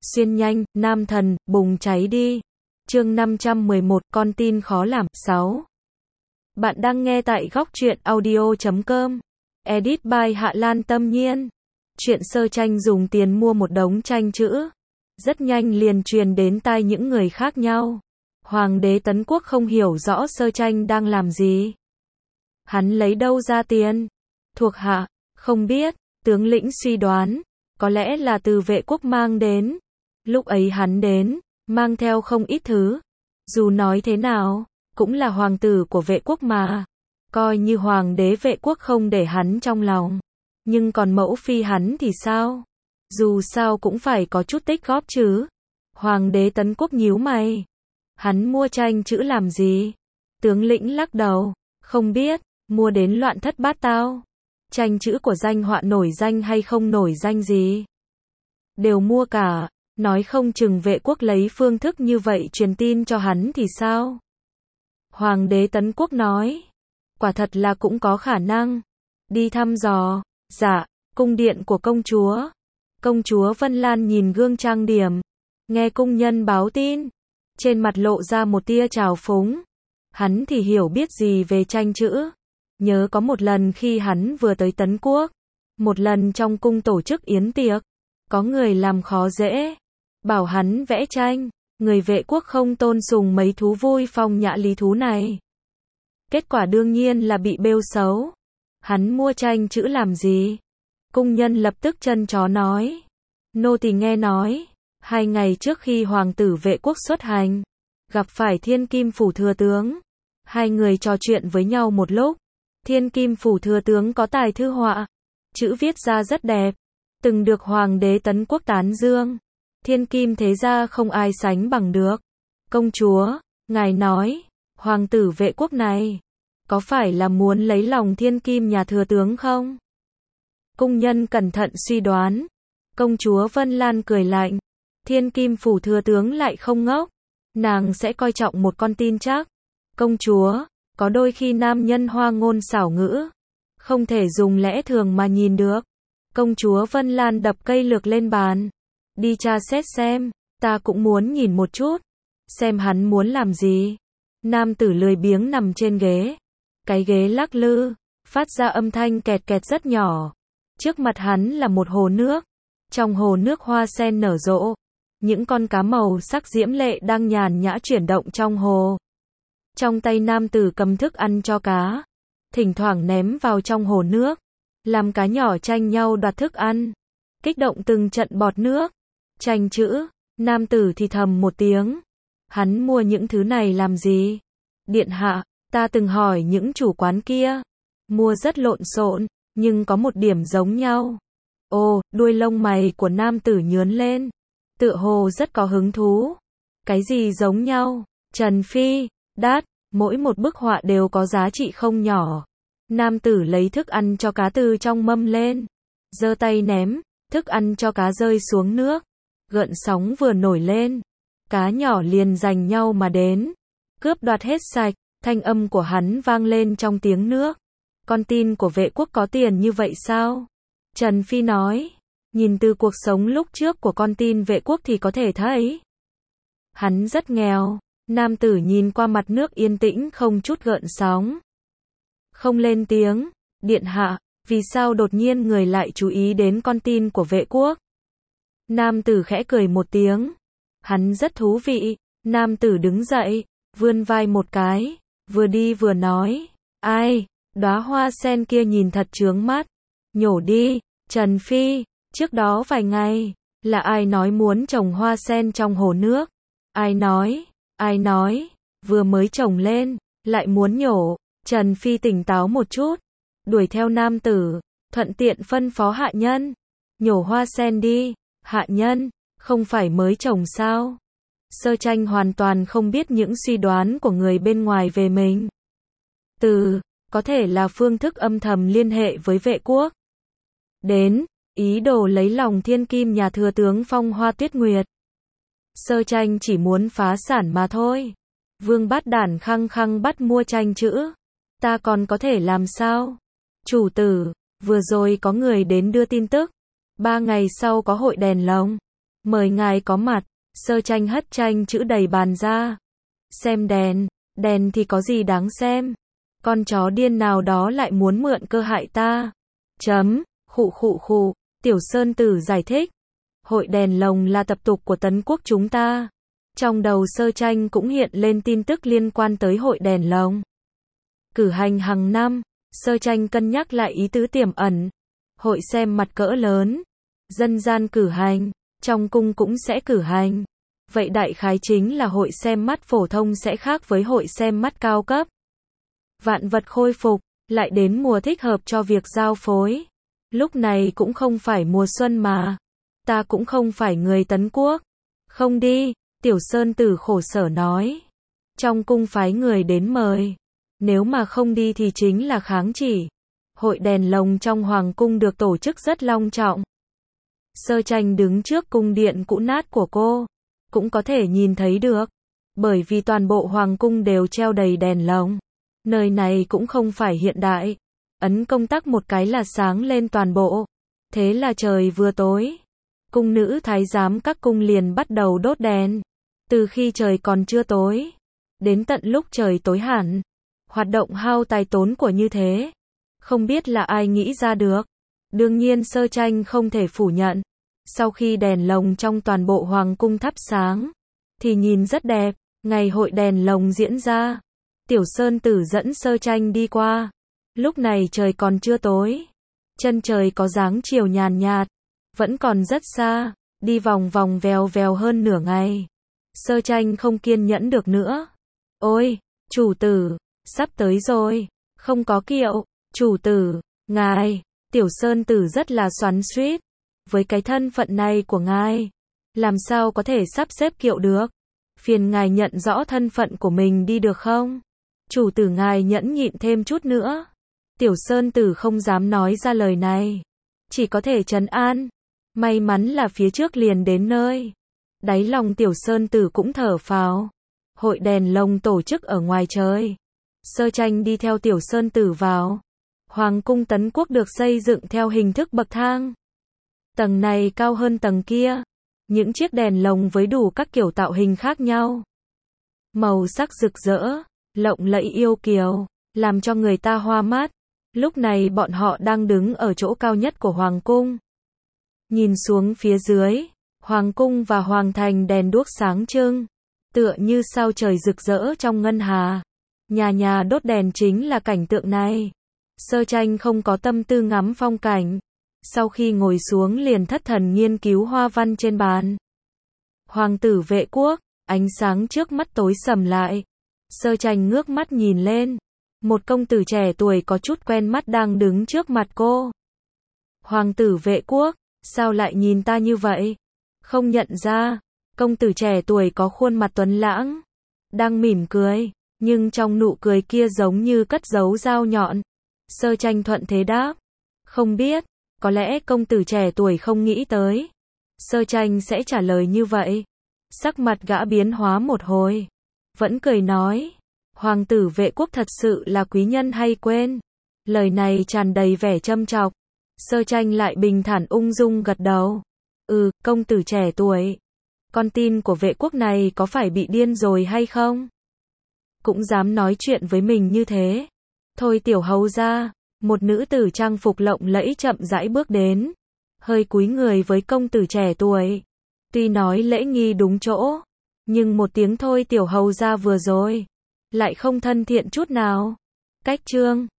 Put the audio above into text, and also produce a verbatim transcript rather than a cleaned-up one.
Xuyên nhanh, nam thần, bùng cháy đi. Chương năm trăm mười một, con tin khó làm. sáu. Bạn đang nghe tại góc truyện audio chấm com. Edit by Hạ Lan Tâm Nhiên. Chuyện sơ tranh dùng tiền mua một đống tranh chữ. Rất nhanh liền truyền đến tai những người khác nhau. Hoàng đế Tấn Quốc không hiểu rõ sơ tranh đang làm gì. Hắn lấy đâu ra tiền? Thuộc hạ, không biết, tướng lĩnh suy đoán, có lẽ là từ vệ quốc mang đến. Lúc ấy hắn đến, mang theo không ít thứ. Dù nói thế nào, cũng là hoàng tử của vệ quốc mà. Coi như hoàng đế vệ quốc không để hắn trong lòng. Nhưng còn mẫu phi hắn thì sao? Dù sao cũng phải có chút tích góp chứ. Hoàng đế Tấn Quốc nhíu mày. Hắn mua tranh chữ làm gì? Tướng lĩnh lắc đầu. Không biết, mua đến loạn thất bát tao. Tranh chữ của danh họa nổi danh hay không nổi danh gì? Đều mua cả. Nói không chừng vệ quốc lấy phương thức như vậy truyền tin cho hắn thì sao? Hoàng đế Tấn Quốc nói. Quả thật là cũng có khả năng. Đi thăm dò. Dạ, cung điện của công chúa. Công chúa Vân Lan nhìn gương trang điểm. Nghe cung nhân báo tin. Trên mặt lộ ra một tia trào phúng. Hắn thì hiểu biết gì về tranh chữ. Nhớ có một lần khi hắn vừa tới Tấn Quốc. Một lần trong cung tổ chức yến tiệc. Có người làm khó dễ. Bảo hắn vẽ tranh. Người vệ quốc không tôn sùng mấy thú vui phong nhã lý thú này. Kết quả đương nhiên là bị bêu xấu. Hắn mua tranh chữ làm gì? Cung nhân lập tức chân chó nói. Nô tỳ nghe nói. Hai ngày trước khi hoàng tử vệ quốc xuất hành. Gặp phải thiên kim phủ thừa tướng. Hai người trò chuyện với nhau một lúc. Thiên kim phủ thừa tướng có tài thư họa. Chữ viết ra rất đẹp. Từng được hoàng đế Tấn Quốc tán dương. Thiên kim thế gia không ai sánh bằng được. Công chúa, ngài nói, hoàng tử vệ quốc này, có phải là muốn lấy lòng thiên kim nhà thừa tướng không? Cung nhân cẩn thận suy đoán. Công chúa Vân Lan cười lạnh. Thiên kim phủ thừa tướng lại không ngốc. Nàng sẽ coi trọng một con tin chắc. Công chúa, có đôi khi nam nhân hoa ngôn xảo ngữ. Không thể dùng lẽ thường mà nhìn được. Công chúa Vân Lan đập cây lược lên bàn. Đi tra xét xem, ta cũng muốn nhìn một chút. Xem hắn muốn làm gì. Nam tử lười biếng nằm trên ghế. Cái ghế lắc lư, phát ra âm thanh kẹt kẹt rất nhỏ. Trước mặt hắn là một hồ nước. Trong hồ nước hoa sen nở rộ. Những con cá màu sắc diễm lệ đang nhàn nhã chuyển động trong hồ. Trong tay nam tử cầm thức ăn cho cá. Thỉnh thoảng ném vào trong hồ nước. Làm cá nhỏ tranh nhau đoạt thức ăn. Kích động từng trận bọt nước. Tranh chữ, nam tử thì thầm một tiếng. Hắn mua những thứ này làm gì? Điện hạ, ta từng hỏi những chủ quán kia. Mua rất lộn xộn, nhưng có một điểm giống nhau. Ồ, đuôi lông mày của nam tử nhướn lên. Tựa hồ rất có hứng thú. Cái gì giống nhau? Trần Phi, đát, mỗi một bức họa đều có giá trị không nhỏ. Nam tử lấy thức ăn cho cá từ trong mâm lên. Giơ tay ném, thức ăn cho cá rơi xuống nước. Gợn sóng vừa nổi lên. Cá nhỏ liền giành nhau mà đến. Cướp đoạt hết sạch, thanh âm của hắn vang lên trong tiếng nước. Con tin của vệ quốc có tiền như vậy sao? Trần Phi nói. Nhìn từ cuộc sống lúc trước của con tin vệ quốc thì có thể thấy. Hắn rất nghèo. Nam tử nhìn qua mặt nước yên tĩnh không chút gợn sóng. Không lên tiếng. Điện hạ, vì sao đột nhiên người lại chú ý đến con tin của vệ quốc? Nam tử khẽ cười một tiếng. Hắn rất thú vị. Nam tử đứng dậy, vươn vai một cái, vừa đi vừa nói. Ai, đóa hoa sen kia nhìn thật chướng mắt. Nhổ đi, Trần Phi, trước đó vài ngày, là ai nói muốn trồng hoa sen trong hồ nước? Ai nói, ai nói, vừa mới trồng lên, lại muốn nhổ. Trần Phi tỉnh táo một chút, đuổi theo nam tử, thuận tiện phân phó hạ nhân. Nhổ hoa sen đi. Hạ nhân, không phải mới trồng sao? Sơ tranh hoàn toàn không biết những suy đoán của người bên ngoài về mình. Từ, có thể là phương thức âm thầm liên hệ với vệ quốc. Đến, ý đồ lấy lòng thiên kim nhà thừa tướng Phong Hoa Tuyết Nguyệt. Sơ tranh chỉ muốn phá sản mà thôi. Vương Bát Đản khăng khăng bắt mua tranh chữ. Ta còn có thể làm sao? Chủ tử, vừa rồi có người đến đưa tin tức. Ba ngày sau có hội đèn lồng. Mời ngài có mặt. Sơ tranh hất tranh chữ đầy bàn ra. Xem đèn, đèn thì có gì đáng xem. Con chó điên nào đó lại muốn mượn cơ hại ta. Chấm, khụ khụ khụ, Tiểu Sơn Tử giải thích. Hội đèn lồng là tập tục của Tấn Quốc chúng ta. Trong đầu Sơ tranh cũng hiện lên tin tức liên quan tới hội đèn lồng. Cử hành hàng năm, Sơ tranh cân nhắc lại ý tứ tiềm ẩn. Hội xem mặt cỡ lớn, dân gian cử hành, trong cung cũng sẽ cử hành. Vậy đại khái chính là hội xem mắt phổ thông sẽ khác với hội xem mắt cao cấp. Vạn vật khôi phục, lại đến mùa thích hợp cho việc giao phối. Lúc này cũng không phải mùa xuân mà. Ta cũng không phải người Tấn Quốc. Không đi, Tiểu Sơn Tử khổ sở nói. Trong cung phái người đến mời. Nếu mà không đi thì chính là kháng chỉ. Hội đèn lồng trong hoàng cung được tổ chức rất long trọng. Sơ tranh đứng trước cung điện cũ nát của cô. Cũng có thể nhìn thấy được. Bởi vì toàn bộ hoàng cung đều treo đầy đèn lồng. Nơi này cũng không phải hiện đại. Ấn công tắc một cái là sáng lên toàn bộ. Thế là trời vừa tối. Cung nữ thái giám các cung liền bắt đầu đốt đèn. Từ khi trời còn chưa tối. Đến tận lúc trời tối hẳn. Hoạt động hao tài tốn của như thế. Không biết là ai nghĩ ra được. Đương nhiên Sơ tranh không thể phủ nhận. Sau khi đèn lồng trong toàn bộ hoàng cung thắp sáng. Thì nhìn rất đẹp. Ngày hội đèn lồng diễn ra. Tiểu Sơn Tử dẫn Sơ tranh đi qua. Lúc này trời còn chưa tối. Chân trời có dáng chiều nhàn nhạt. Vẫn còn rất xa. Đi vòng vòng vèo vèo hơn nửa ngày. Sơ tranh không kiên nhẫn được nữa. Ôi, chủ tử, sắp tới rồi. Không có kiệu. Chủ tử, ngài. Tiểu Sơn Tử rất là xoắn xuýt. Với cái thân phận này của ngài, làm sao có thể sắp xếp kiệu được? Phiền ngài nhận rõ thân phận của mình đi được không? Chủ tử ngài nhẫn nhịn thêm chút nữa. Tiểu Sơn Tử không dám nói ra lời này. Chỉ có thể trấn an. May mắn là phía trước liền đến nơi. Đáy lòng Tiểu Sơn Tử cũng thở phào. Hội đèn lồng tổ chức ở ngoài trời. Sơ tranh đi theo Tiểu Sơn Tử vào. Hoàng cung Tấn Quốc được xây dựng theo hình thức bậc thang. Tầng này cao hơn tầng kia. Những chiếc đèn lồng với đủ các kiểu tạo hình khác nhau. Màu sắc rực rỡ, lộng lẫy yêu kiều, làm cho người ta hoa mắt. Lúc này bọn họ đang đứng ở chỗ cao nhất của Hoàng cung. Nhìn xuống phía dưới, Hoàng cung và Hoàng thành đèn đuốc sáng trưng. Tựa như sao trời rực rỡ trong ngân hà. Nhà nhà đốt đèn chính là cảnh tượng này. Sơ tranh không có tâm tư ngắm phong cảnh. Sau khi ngồi xuống liền thất thần nghiên cứu hoa văn trên bàn. Hoàng tử vệ quốc, ánh sáng trước mắt tối sầm lại. Sơ tranh ngước mắt nhìn lên. Một công tử trẻ tuổi có chút quen mắt đang đứng trước mặt cô. Hoàng tử vệ quốc, sao lại nhìn ta như vậy? Không nhận ra, công tử trẻ tuổi có khuôn mặt tuấn lãng. Đang mỉm cười, nhưng trong nụ cười kia giống như cất giấu dao nhọn. Sơ tranh thuận thế đáp. Không biết. Có lẽ công tử trẻ tuổi không nghĩ tới. Sơ tranh sẽ trả lời như vậy. Sắc mặt gã biến hóa một hồi. Vẫn cười nói. Hoàng tử vệ quốc thật sự là quý nhân hay quên. Lời này tràn đầy vẻ châm chọc. Sơ tranh lại bình thản ung dung gật đầu. Ừ, công tử trẻ tuổi. Con tin của vệ quốc này có phải bị điên rồi hay không? Cũng dám nói chuyện với mình như thế. Thôi tiểu hầu ra. Một nữ tử trang phục lộng lẫy chậm rãi bước đến. Hơi cúi người với công tử trẻ tuổi. Tuy nói lễ nghi đúng chỗ. Nhưng một tiếng thôi tiểu hầu ra vừa rồi. Lại không thân thiện chút nào. Cách trương.